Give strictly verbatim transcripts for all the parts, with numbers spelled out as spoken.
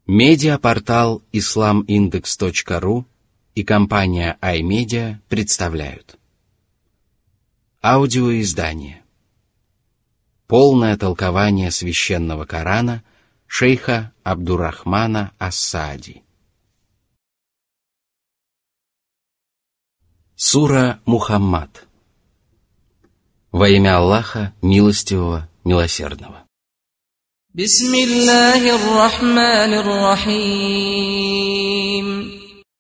Медиапортал ислам индекс точка ру и компания iMedia представляют аудиоиздание «Полное толкование священного Корана» шейха Абдуррахмана ас-Саади. Сура Мухаммад. Во имя Аллаха, милостивого, милосердного. Бисмиллахир рахманир рахим.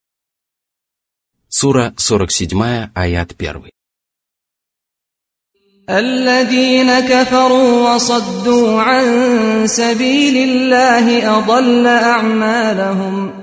Сура сорок семь, аят один. الذين كفروا وصدوا عن سبيل الله أضل أعمالهم.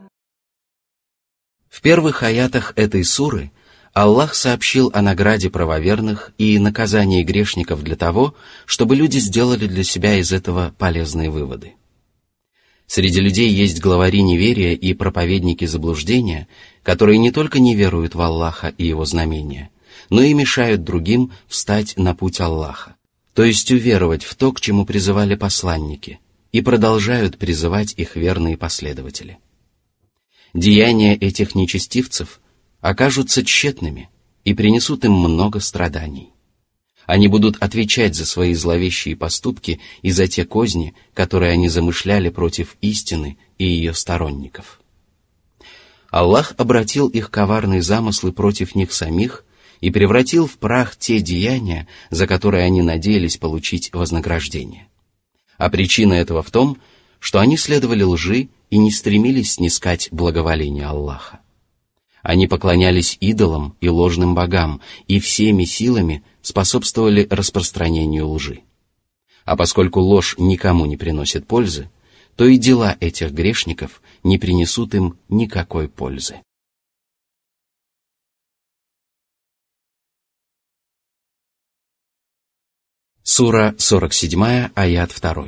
В первых аятах этой суры Аллах сообщил о награде правоверных и наказании грешников для того, чтобы люди сделали для себя из этого полезные выводы. Среди людей есть главари неверия и проповедники заблуждения, которые не только не веруют в Аллаха и Его знамения, но и мешают другим встать на путь Аллаха, то есть уверовать в то, к чему призывали посланники, и продолжают призывать их верные последователи. Деяния этих нечестивцев окажутся тщетными и принесут им много страданий. Они будут отвечать за свои зловещие поступки и за те козни, которые они замышляли против истины и ее сторонников. Аллах обратил их коварные замыслы против них самих и превратил в прах те деяния, за которые они надеялись получить вознаграждение. А причина этого в том, что они следовали лжи и не стремились снискать благоволение Аллаха. Они поклонялись идолам и ложным богам и всеми силами способствовали распространению лжи. А поскольку ложь никому не приносит пользы, то и дела этих грешников не принесут им никакой пользы. Сура сорок семь, аят два.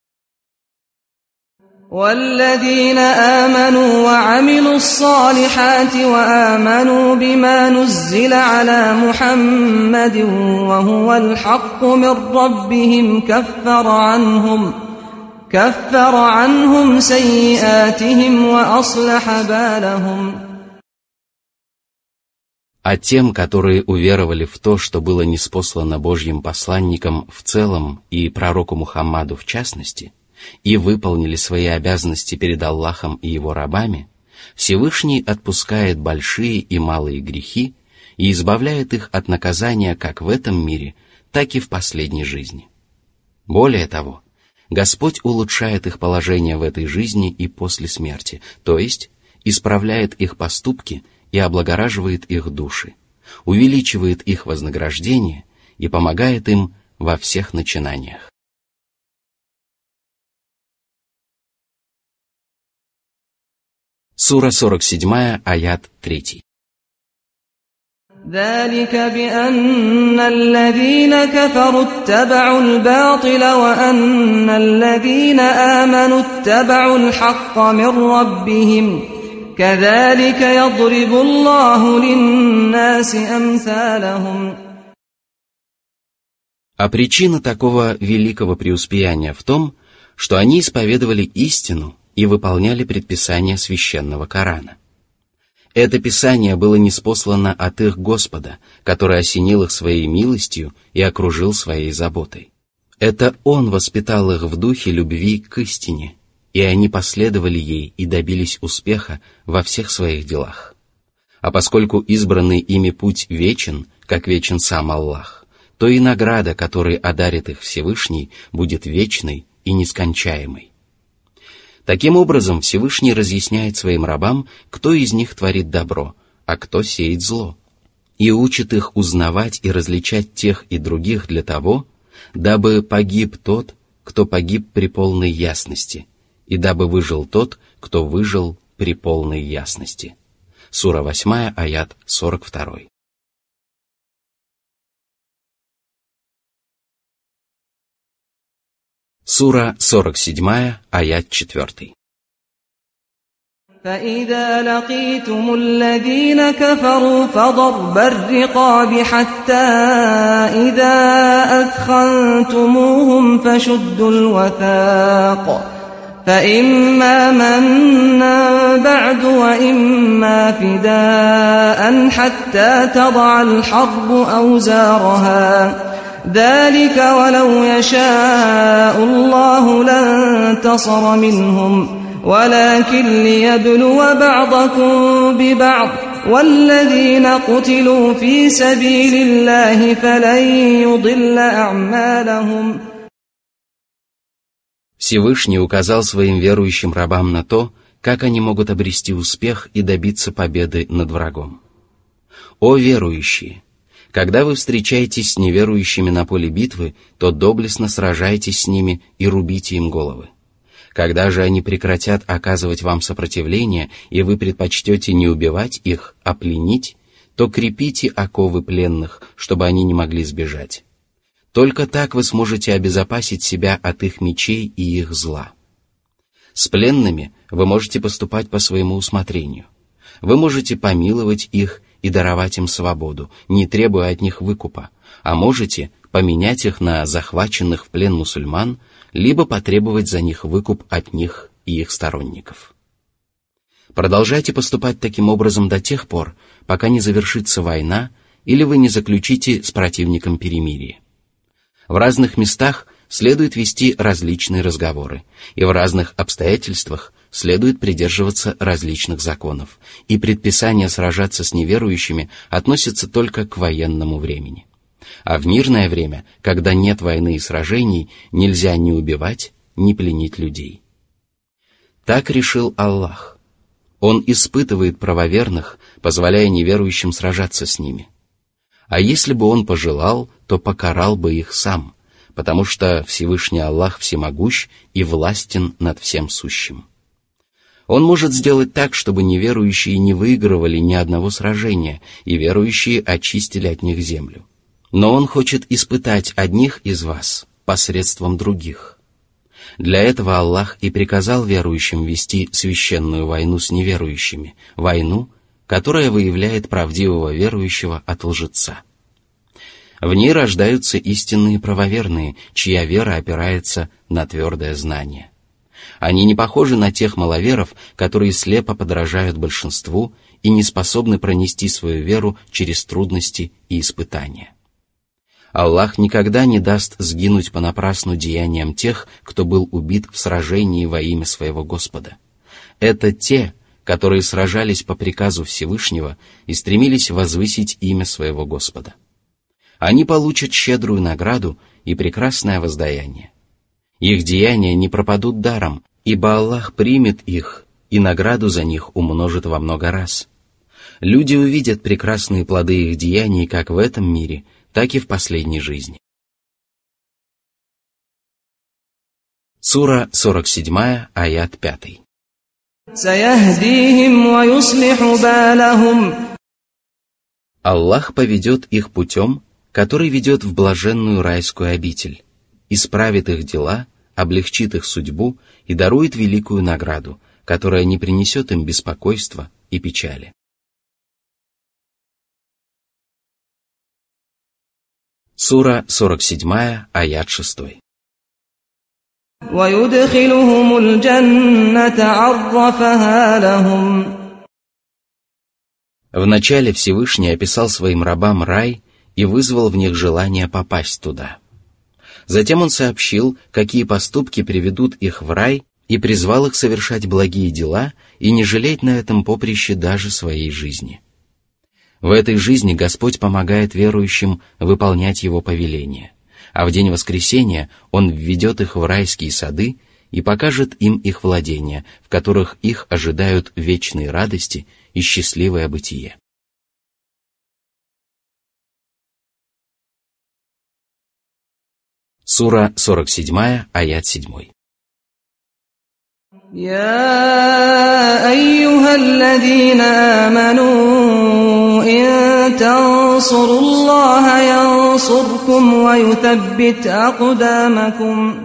والذين آمنوا وعملوا الصالحات وآمنوا بما نزل على محمد وهو الحق من ربهم كفر عنهم كفر عنهم سيئاتهم وأصلح بالهم. А тем, которые уверовали в то, что было ниспослано Божьим посланником в целом и пророку Мухаммаду в частности, и выполнили свои обязанности перед Аллахом и Его рабами, Всевышний отпускает большие и малые грехи и избавляет их от наказания как в этом мире, так и в последней жизни. Более того, Господь улучшает их положение в этой жизни и после смерти, то есть исправляет их поступки и облагораживает их души, увеличивает их вознаграждение и помогает им во всех начинаниях. Сура сорок семь, аят три. ذلك بأن الذين كفروا اتبعوا الباطل وأن الذين آمنوا اتبعوا الحق من ربهم كذلك يضرب الله للناس أمثالهم. А причина такого великого преуспеяния в том, что они исповедовали истину и выполняли предписания священного Корана. Это писание было ниспослано от их Господа, который осенил их своей милостью и окружил своей заботой. Это Он воспитал их в духе любви к истине, и они последовали ей и добились успеха во всех своих делах. А поскольку избранный ими путь вечен, как вечен сам Аллах, то и награда, которой одарит их Всевышний, будет вечной и нескончаемой. Таким образом, Всевышний разъясняет своим рабам, кто из них творит добро, а кто сеет зло, и учит их узнавать и различать тех и других для того, дабы погиб тот, кто погиб при полной ясности, и дабы выжил тот, кто выжил при полной ясности. Сура восемь, аят сорок два. Сура сорок семь, аят четыре. فإذا لقيتم الذين كفروا فضرب الرقاب حتى إذا أثخنتموهم فشدوا الوثاق فإما منا بعد وإما فداء حتى تضع الحرب أوزارها ذلك ولو يشاء الله لانتصر منهم ولكن ليبلو بعضكم ببعض والذين قتلوا في سبيل الله فلن يضل أعمالهم. Всевышний указал своим верующим рабам на то, как они могут обрести успех и добиться победы над врагом. О верующие! Когда вы встречаетесь с неверующими на поле битвы, то доблестно сражайтесь с ними и рубите им головы. Когда же они прекратят оказывать вам сопротивление, и вы предпочтете не убивать их, а пленить, то крепите оковы пленных, чтобы они не могли сбежать. Только так вы сможете обезопасить себя от их мечей и их зла. С пленными вы можете поступать по своему усмотрению. Вы можете помиловать их и даровать им свободу, не требуя от них выкупа, а можете поменять их на захваченных в плен мусульман, либо потребовать за них выкуп от них и их сторонников. Продолжайте поступать таким образом до тех пор, пока не завершится война или вы не заключите с противником перемирие. В разных местах следует вести различные разговоры, и в разных обстоятельствах следует придерживаться различных законов, и предписание сражаться с неверующими относится только к военному времени. А в мирное время, когда нет войны и сражений, нельзя ни убивать, ни пленить людей. Так решил Аллах. Он испытывает правоверных, позволяя неверующим сражаться с ними. А если бы Он пожелал, то покарал бы их сам, потому что Всевышний Аллах всемогущ и властен над всем сущим. Он может сделать так, чтобы неверующие не выигрывали ни одного сражения, и верующие очистили от них землю. Но Он хочет испытать одних из вас посредством других. Для этого Аллах и приказал верующим вести священную войну с неверующими, войну, которая выявляет правдивого верующего от лжеца. В ней рождаются истинные правоверные, чья вера опирается на твердое знание. Они не похожи на тех маловеров, которые слепо подражают большинству и не способны пронести свою веру через трудности и испытания. Аллах никогда не даст сгинуть понапрасну деяниям тех, кто был убит в сражении во имя своего Господа. Это те, которые сражались по приказу Всевышнего и стремились возвысить имя своего Господа. Они получат щедрую награду и прекрасное воздаяние. Их деяния не пропадут даром, ибо Аллах примет их и награду за них умножит во много раз. Люди увидят прекрасные плоды их деяний как в этом мире, так и в последней жизни. Сура сорок семь, аят пять. Аллах поведет их путем, который ведет в блаженную райскую обитель, исправит их дела, облегчит их судьбу и дарует великую награду, которая не принесет им беспокойства и печали. Сура сорок семь, аят шесть. وَيُدْخِلُهُمُ الْجَنَّةَ عَرَّفَهَا لَهُمْ. Вначале Всевышний описал своим рабам рай и вызвал в них желание попасть туда. Затем Он сообщил, какие поступки приведут их в рай, и призвал их совершать благие дела и не жалеть на этом поприще даже своей жизни. В этой жизни Господь помогает верующим выполнять Его повеления, а в день воскресения Он введет их в райские сады и покажет им их владения, в которых их ожидают вечные радости и счастливое бытие. Сура сорок семь, аят семь. يا أيها الذين آمنوا إن تنصروا الله ينصركم ويثبت أقدامكم.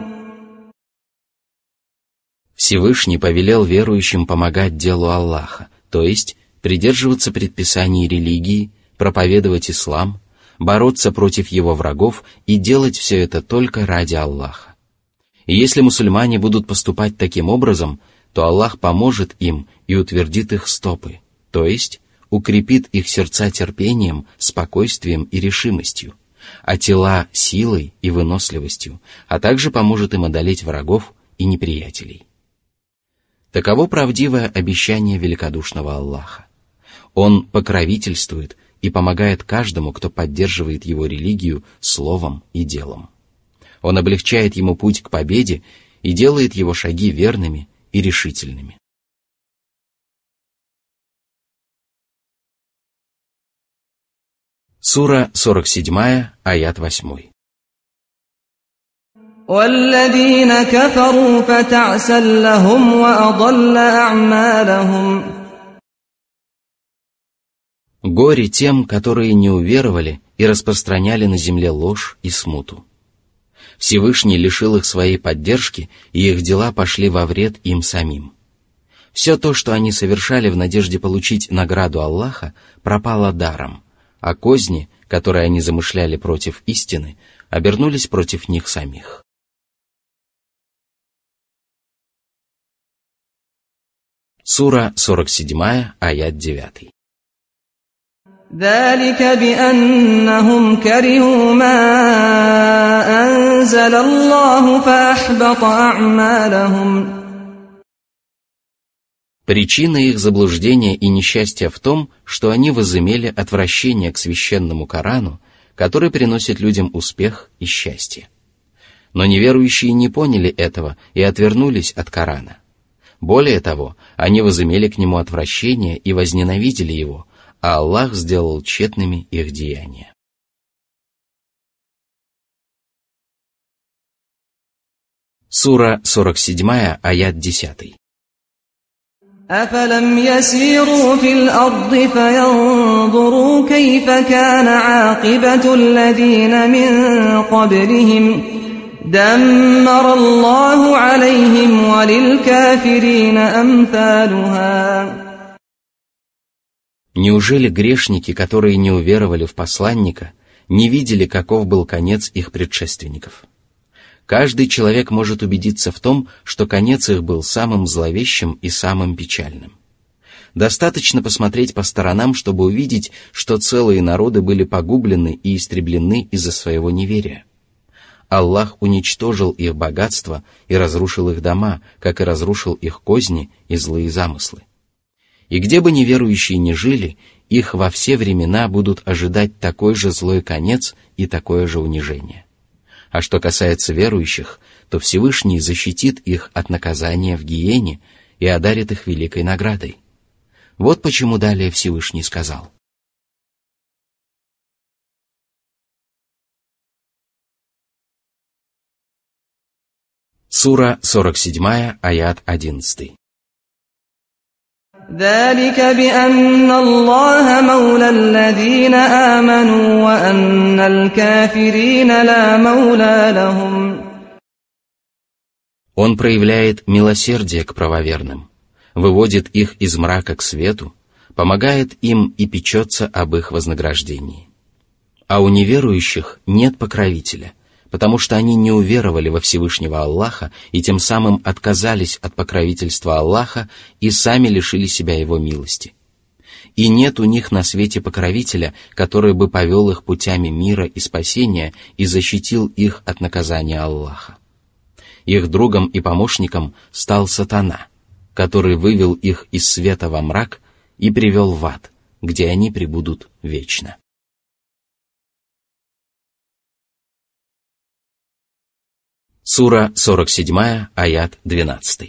Всевышний повелел верующим помогать делу Аллаха, то есть придерживаться предписаний религии, проповедовать ислам, бороться против его врагов и делать все это только ради Аллаха. И если мусульмане будут поступать таким образом, то Аллах поможет им и утвердит их стопы, то есть укрепит их сердца терпением, спокойствием и решимостью, а тела силой и выносливостью, а также поможет им одолеть врагов и неприятелей. Таково правдивое обещание великодушного Аллаха. Он покровительствует и помогает каждому, кто поддерживает его религию словом и делом. Он облегчает ему путь к победе и делает его шаги верными и решительными. Сура сорок седьмая, аят восьмой. وَالَّذِينَ كَفَرُوا فَتَعْسًا لَهُمْ وَأَضَلَّ أَعْمَالَهُمْ. Горе тем, которые не уверовали и распространяли на земле ложь и смуту. Всевышний лишил их своей поддержки, и их дела пошли во вред им самим. Все то, что они совершали в надежде получить награду Аллаха, пропало даром, а козни, которые они замышляли против истины, обернулись против них самих. Сура сорок седьмая, аят девятый. ذلك بأنهم كرهوا ما أنزل الله فأحبط أعمالهم. Причина их заблуждения и несчастья в том, что они возымели отвращение к священному Корану, который приносит людям успех и счастье. Но неверующие не поняли этого и отвернулись от Корана. Более того, они возымели к нему отвращение и возненавидели его, а Аллах сделал тщетными их деяния. Сура сорок седьмая, аят десятый. أَفَلَمْ يَسِيرُوا فِي الْأَرْضِ فَيَنْظُرُوا كَيْفَ كَانَ عَاقِبَةُ الَّذِينَ مِنْ قَبْلِهِمْ دَمَّرَ اللَّهُ عَلَيْهِمْ وَلِلْكَافِرِينَ أَمْثَالُهَا. Неужели грешники, которые не уверовали в посланника, не видели, каков был конец их предшественников? Каждый человек может убедиться в том, что конец их был самым зловещим и самым печальным. Достаточно посмотреть по сторонам, чтобы увидеть, что целые народы были погублены и истреблены из-за своего неверия. Аллах уничтожил их богатство и разрушил их дома, как и разрушил их козни и злые замыслы. И где бы неверующие ни жили, их во все времена будут ожидать такой же злой конец и такое же унижение. А что касается верующих, то Всевышний защитит их от наказания в гиене и одарит их великой наградой. Вот почему далее Всевышний сказал. Сура сорок седьмая, аят одиннадцатый. ذلك بأن الله مولى الذين آمنوا وأن الكافرين لا مولى لهم. Он проявляет милосердие к правоверным, выводит их из мрака к свету, помогает им и печется об их вознаграждении. А у неверующих нет покровителя, потому что они не уверовали во Всевышнего Аллаха и тем самым отказались от покровительства Аллаха и сами лишили себя Его милости. И нет у них на свете покровителя, который бы повел их путями мира и спасения и защитил их от наказания Аллаха. Их другом и помощником стал сатана, который вывел их из света во мрак и привел в ад, где они пребудут вечно. Сура сорок седьмая, аят двенадцатый.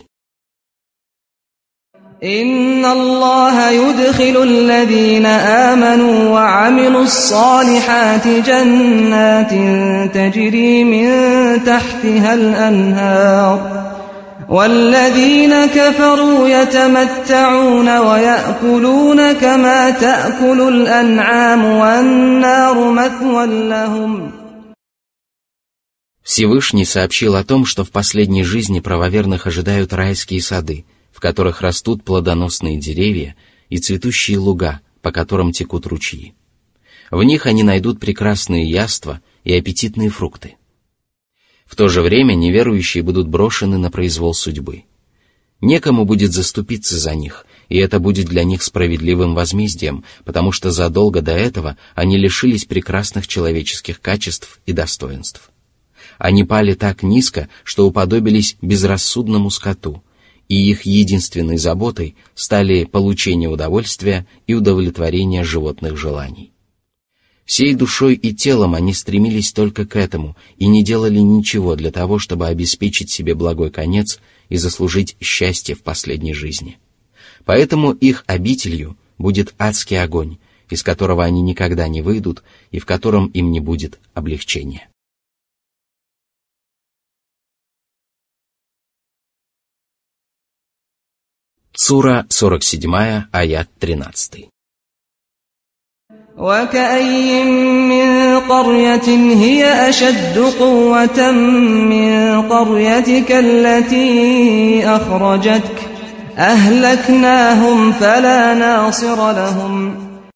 إن الله يدخل الذين آمنوا وعملوا الصالحات جنات تجري من تحتها الأنهار والذين كفروا يتمتعون ويأكلون كما تأكل الأنعام والنار مثوى لهم. Всевышний сообщил о том, что в последней жизни правоверных ожидают райские сады, в которых растут плодоносные деревья и цветущие луга, по которым текут ручьи. В них они найдут прекрасные яства и аппетитные фрукты. В то же время неверующие будут брошены на произвол судьбы. Некому будет заступиться за них, и это будет для них справедливым возмездием, потому что задолго до этого они лишились прекрасных человеческих качеств и достоинств. Они пали так низко, что уподобились безрассудному скоту, и их единственной заботой стали получение удовольствия и удовлетворение животных желаний. Всей душой и телом они стремились только к этому и не делали ничего для того, чтобы обеспечить себе благой конец и заслужить счастье в последней жизни. Поэтому их обителью будет адский огонь, из которого они никогда не выйдут и в котором им не будет облегчения. Сура сорок семь, аят тринадцать. وَكَأَيٍّ مِّن قَرْيَةٍ هِيَ أَشَدُّ قُوَّةً مِّن قَرْيَتِكَ الَّتِي أَخْرَجَتْكَ أَهْلَكْنَاهُمْ فَلَا نَاصِرَ لَهُمْ.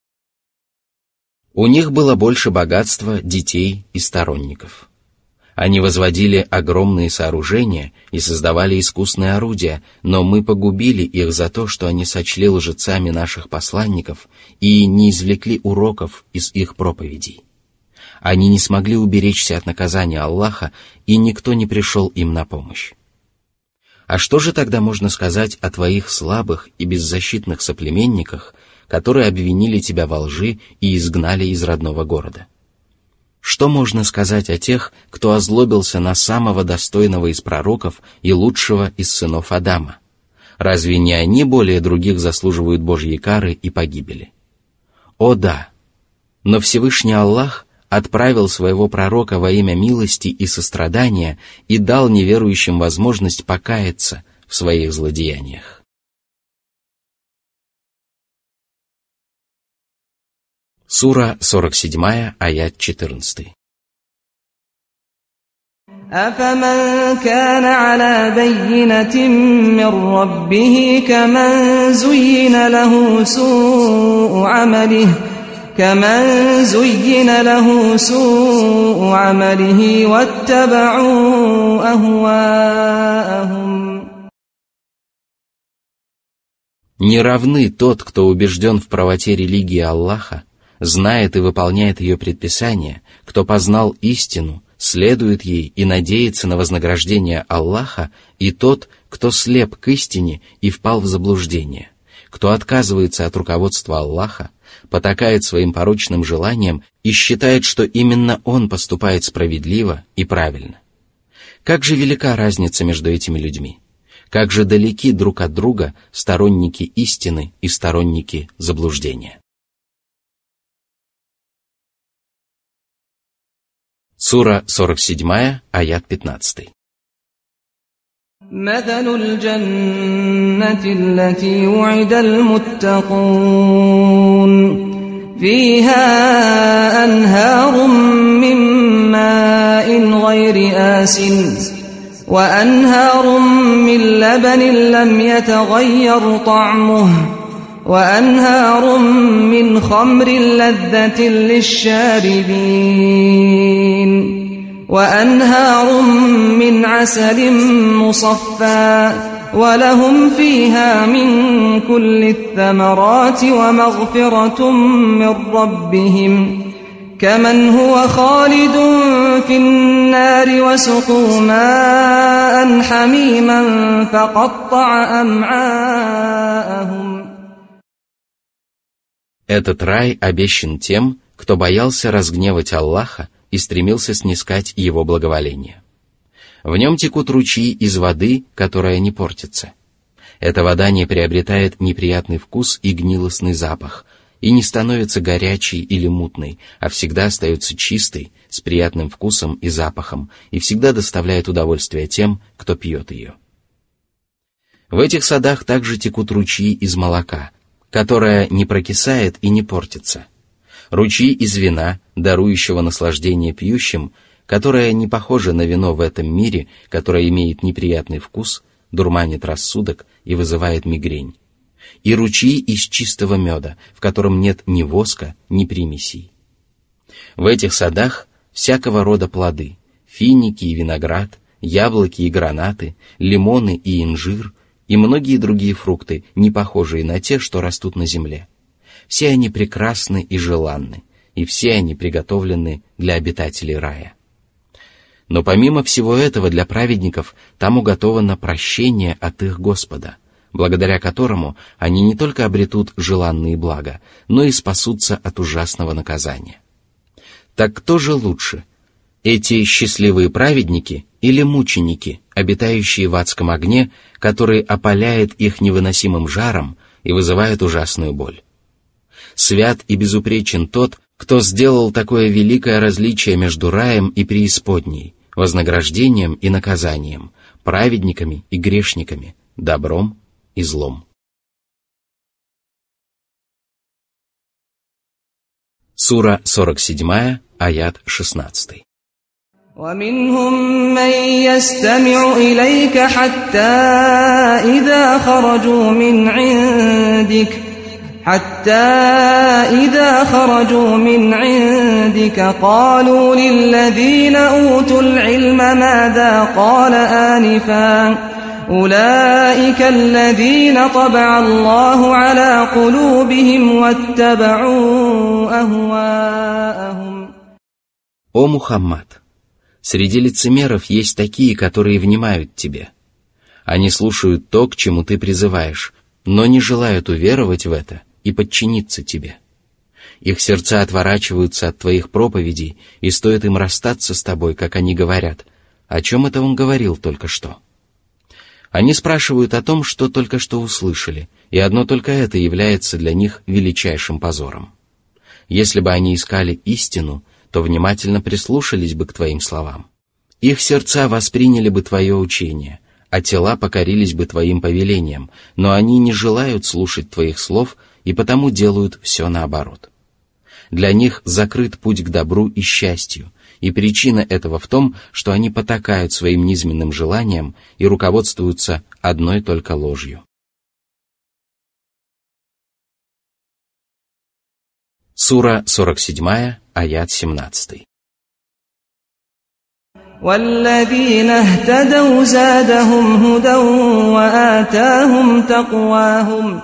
У них было больше богатства, детей и сторонников. Они возводили огромные сооружения и создавали искусные орудия, но мы погубили их за то, что они сочли лжецами наших посланников и не извлекли уроков из их проповедей. Они не смогли уберечься от наказания Аллаха, и никто не пришел им на помощь. А что же тогда можно сказать о твоих слабых и беззащитных соплеменниках, которые обвинили тебя во лжи и изгнали из родного города? Что можно сказать о тех, кто озлобился на самого достойного из пророков и лучшего из сынов Адама? Разве не они более других заслуживают Божьей кары и погибели? О да! Но Всевышний Аллах отправил своего пророка во имя милости и сострадания и дал неверующим возможность покаяться в своих злодеяниях. Сура сорок семь, аят четырнадцать. أَفَمَنْ كَانَ عَلَى بَيِّنَةٍ مِّن رَّبِّهِ كَمَنْ زُيِّنَ لَهُ سُوءُ عَمَلِهِ كَمَنْ زُيِّنَ لَهُ سُوءُ عَمَلِهِ وَاتَّبَعُوا أَهْوَاءَهُمْ. Не равны тот, кто убежден в правоте религии Аллаха, знает и выполняет ее предписания, кто познал истину, следует ей и надеется на вознаграждение Аллаха, и тот, кто слеп к истине и впал в заблуждение, кто отказывается от руководства Аллаха, потакает своим порочным желаниям и считает, что именно он поступает справедливо и правильно. Как же велика разница между этими людьми? Как же далеки друг от друга сторонники истины и сторонники заблуждения? Сура сорок семь, аят пятнадцать. مثل الجنة التي وعد المتقون فيها أنهار من ماء غير آسن وأنهار من لبن لم يتغير طعمه وأنهار من خمر لذة للشاربين وأنهار من عسل مصفى ولهم فيها من كل الثمرات ومغفرة من ربهم كمن هو خالد في النار وسقوا ماء حميما فقطع أمعاءهم. Этот рай обещан тем, кто боялся разгневать Аллаха и стремился снискать его благоволение. В нем текут ручьи из воды, которая не портится. Эта вода не приобретает неприятный вкус и гнилостный запах, и не становится горячей или мутной, а всегда остается чистой, с приятным вкусом и запахом, и всегда доставляет удовольствие тем, кто пьет ее. В этих садах также текут ручьи из молока, которое не прокисает и не портится, ручьи из вина, дарующего наслаждение пьющим, которое не похоже на вино в этом мире, которое имеет неприятный вкус, дурманит рассудок и вызывает мигрень, и ручьи из чистого меда, в котором нет ни воска, ни примесей. В этих садах всякого рода плоды, финики и виноград, яблоки и гранаты, лимоны и инжир, и многие другие фрукты, не похожие на те, что растут на земле. Все они прекрасны и желанны, и все они приготовлены для обитателей рая. Но помимо всего этого для праведников там уготовано прощение от их Господа, благодаря которому они не только обретут желанные блага, но и спасутся от ужасного наказания. Так кто же лучше, эти счастливые праведники или мученики, обитающие в адском огне, который опаляет их невыносимым жаром и вызывает ужасную боль? Свят и безупречен тот, кто сделал такое великое различие между раем и преисподней, вознаграждением и наказанием, праведниками и грешниками, добром и злом. Сура сорок семь, аят шестнадцать. ومنهم من يستمع إليك حتى إذا خرجوا من عندك حتى إذا خرجوا من عندك قالوا للذين أوتوا العلم ماذا قال آنفا أولئك الذين طبع الله على قلوبهم واتبعوا أهواءهم. О Мухаммад! Среди лицемеров есть такие, которые внимают тебе. Они слушают то, к чему ты призываешь, но не желают уверовать в это и подчиниться тебе. Их сердца отворачиваются от твоих проповедей, и стоит им расстаться с тобой, как они говорят: о чем это он говорил только что? Они спрашивают о том, что только что услышали, и одно только это является для них величайшим позором. Если бы они искали истину, то внимательно прислушались бы к твоим словам. Их сердца восприняли бы твое учение, а тела покорились бы твоим повелениям, но они не желают слушать твоих слов и потому делают все наоборот. Для них закрыт путь к добру и счастью, и причина этого в том, что они потакают своим низменным желаниям и руководствуются одной только ложью. Сура сорок семь, аят семнадцать. والذين اهتدوا زادهم هدى وآتاهم تقواهم.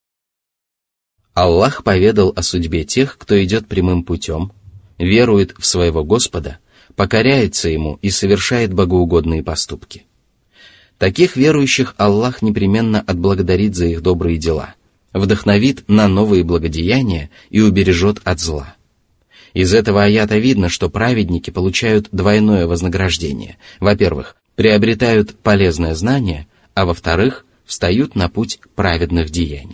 Аллах поведал о судьбе тех, кто идет прямым путем, верует в своего Господа, покоряется Ему и совершает богоугодные поступки. Таких верующих Аллах непременно отблагодарит за их добрые дела, вдохновит на новые благодеяния и убережет от зла. Из этого аята видно, что праведники получают двойное вознаграждение. Во-первых, приобретают полезное знание, а во-вторых, встают на путь праведных деяний.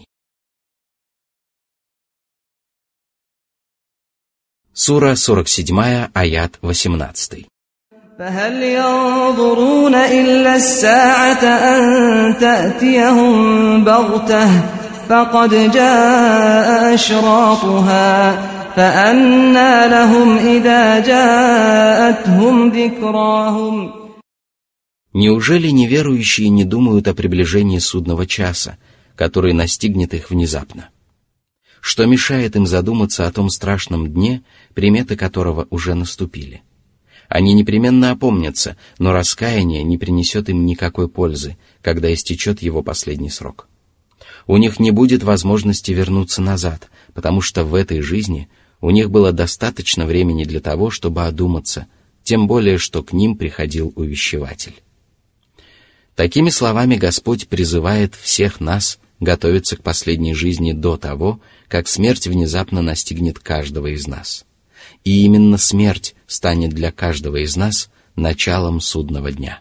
Сура сорок семь, аят восемнадцать. فهل ينظرون إلا الساعة أن تأتيهم بغتة فقد جاء أشراطها فأنى لهم إذا جاءتهم ذكراهم. Неужели неверующие не думают о приближении судного часа, который настигнет их внезапно? Что мешает им задуматься о том страшном дне, приметы которого уже наступили? Они непременно опомнятся, но раскаяние не принесет им никакой пользы, когда истечет его последний срок. У них не будет возможности вернуться назад, потому что в этой жизни у них было достаточно времени для того, чтобы одуматься, тем более, что к ним приходил увещеватель. Такими словами Господь призывает всех нас готовиться к последней жизни до того, как смерть внезапно настигнет каждого из нас. И именно смерть станет для каждого из нас началом судного дня.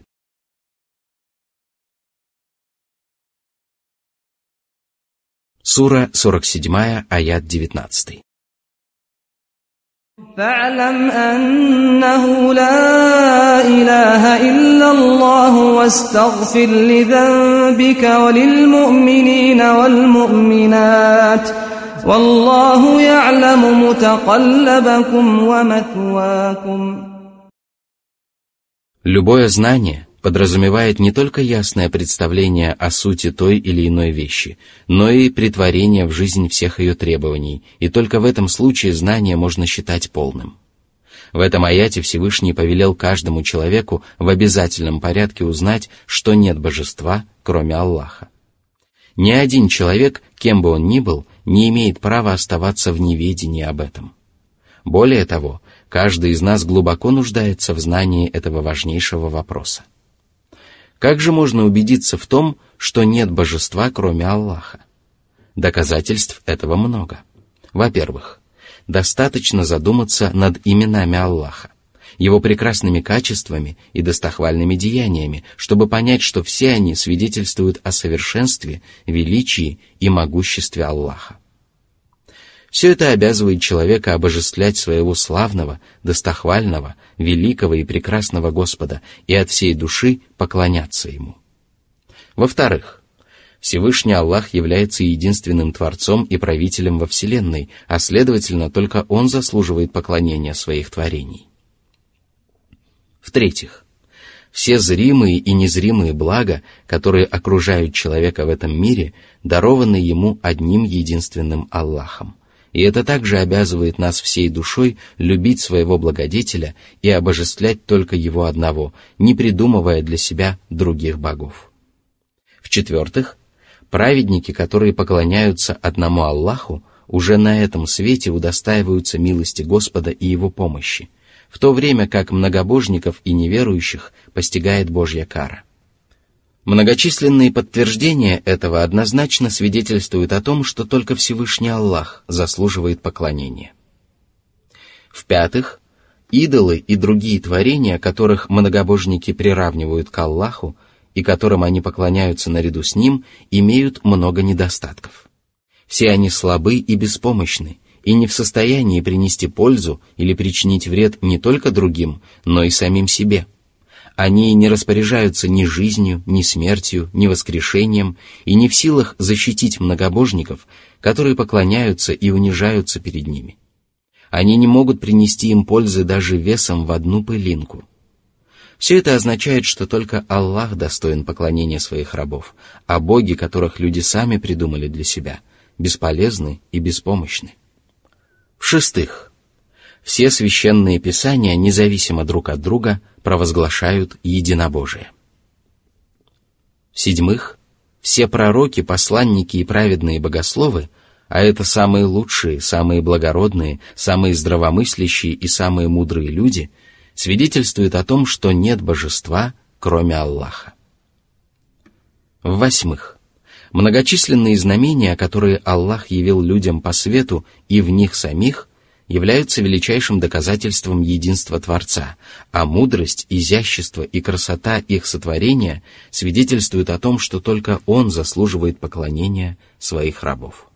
Сура сорок семь, аят девятнадцать. فاعلم أنه لا إله إلا الله واستغفر لذنبك وللمؤمنين والمؤمنات والله يعلم متقلبكم ومثواكم. Любое знание подразумевает не только ясное представление о сути той или иной вещи, но и претворение в жизнь всех ее требований, и только в этом случае знание можно считать полным. В этом аяте Всевышний повелел каждому человеку в обязательном порядке узнать, что нет божества, кроме Аллаха. Ни один человек, кем бы он ни был, не имеет права оставаться в неведении об этом. Более того, каждый из нас глубоко нуждается в знании этого важнейшего вопроса. Как же можно убедиться в том, что нет божества, кроме Аллаха? Доказательств этого много. Во-первых, достаточно задуматься над именами Аллаха, Его прекрасными качествами и достохвальными деяниями, чтобы понять, что все они свидетельствуют о совершенстве, величии и могуществе Аллаха. Все это обязывает человека обожествлять своего славного, достохвального, великого и прекрасного Господа и от всей души поклоняться Ему. Во-вторых, Всевышний Аллах является единственным Творцом и правителем во Вселенной, а следовательно, только Он заслуживает поклонения своих творений. В-третьих, все зримые и незримые блага, которые окружают человека в этом мире, дарованы ему одним единственным Аллахом. И это также обязывает нас всей душой любить своего благодетеля и обожествлять только Его одного, не придумывая для себя других богов. В-четвертых, праведники, которые поклоняются одному Аллаху, уже на этом свете удостаиваются милости Господа и Его помощи, в то время как многобожников и неверующих постигает Божья кара. Многочисленные подтверждения этого однозначно свидетельствуют о том, что только Всевышний Аллах заслуживает поклонения. В-пятых, идолы и другие творения, которых многобожники приравнивают к Аллаху и которым они поклоняются наряду с Ним, имеют много недостатков. Все они слабы и беспомощны, и не в состоянии принести пользу или причинить вред не только другим, но и самим себе. Они не распоряжаются ни жизнью, ни смертью, ни воскрешением и не в силах защитить многобожников, которые поклоняются и унижаются перед ними. Они не могут принести им пользы даже весом в одну пылинку. Все это означает, что только Аллах достоин поклонения своих рабов, а боги, которых люди сами придумали для себя, бесполезны и беспомощны. В-шестых, все священные писания, независимо друг от друга, провозглашают единобожие. В-седьмых, все пророки, посланники и праведные богословы, а это самые лучшие, самые благородные, самые здравомыслящие и самые мудрые люди, свидетельствуют о том, что нет божества, кроме Аллаха. В-восьмых, многочисленные знамения, которые Аллах явил людям по свету и в них самих, являются величайшим доказательством единства Творца, а мудрость, изящество и красота их сотворения свидетельствуют о том, что только Он заслуживает поклонения своих рабов.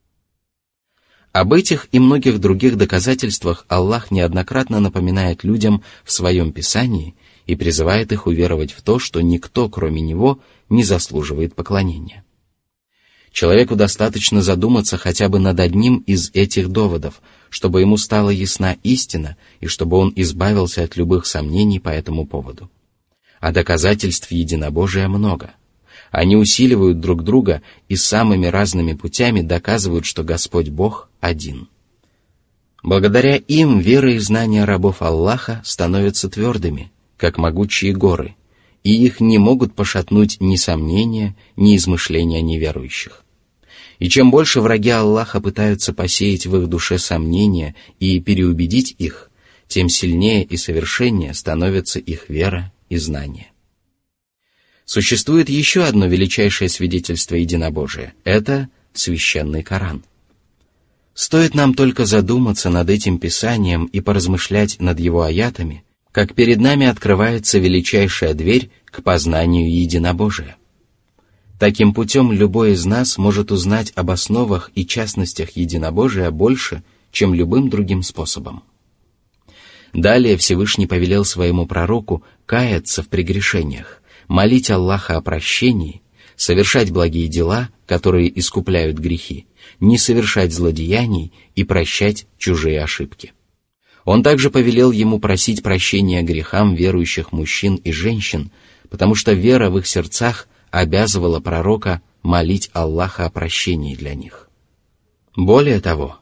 Об этих и многих других доказательствах Аллах неоднократно напоминает людям в Своем Писании и призывает их уверовать в то, что никто, кроме Него, не заслуживает поклонения. Человеку достаточно задуматься хотя бы над одним из этих доводов, чтобы ему стала ясна истина и чтобы он избавился от любых сомнений по этому поводу. А доказательств единобожия много. Они усиливают друг друга и самыми разными путями доказывают, что Господь Бог один. Благодаря им вера и знания рабов Аллаха становятся твердыми, как могучие горы, и их не могут пошатнуть ни сомнения, ни измышления неверующих. И чем больше враги Аллаха пытаются посеять в их душе сомнения и переубедить их, тем сильнее и совершеннее становится их вера и знание. Существует еще одно величайшее свидетельство единобожия – это Священный Коран. Стоит нам только задуматься над этим писанием и поразмышлять над его аятами, как перед нами открывается величайшая дверь к познанию единобожия. Таким путем любой из нас может узнать об основах и частностях единобожия больше, чем любым другим способом. Далее Всевышний повелел своему пророку каяться в прегрешениях, молить Аллаха о прощении, совершать благие дела, которые искупляют грехи, не совершать злодеяний и прощать чужие ошибки. Он также повелел ему просить прощения грехам верующих мужчин и женщин, потому что вера в их сердцах обязывала пророка молить Аллаха о прощении для них. Более того,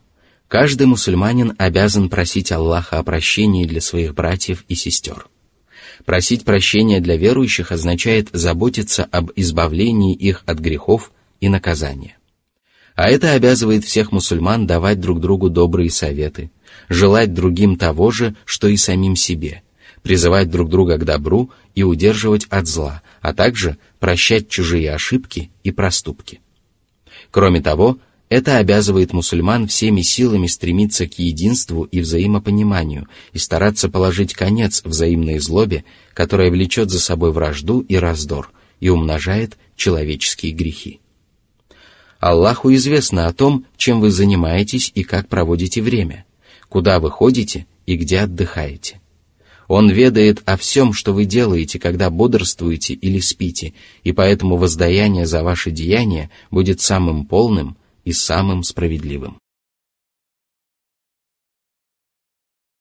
Каждый мусульманин обязан просить Аллаха о прощении для своих братьев и сестер. Просить прощения для верующих означает заботиться об избавлении их от грехов и наказания. А это обязывает всех мусульман давать друг другу добрые советы, желать другим того же, что и самим себе, призывать друг друга к добру и удерживать от зла, а также прощать чужие ошибки и проступки. Кроме того, это обязывает мусульман всеми силами стремиться к единству и взаимопониманию и стараться положить конец взаимной злобе, которая влечет за собой вражду и раздор и умножает человеческие грехи. Аллаху известно о том, чем вы занимаетесь и как проводите время, куда вы ходите и где отдыхаете. Он ведает о всем, что вы делаете, когда бодрствуете или спите, и поэтому воздаяние за ваши деяния будет самым полным и самым справедливым.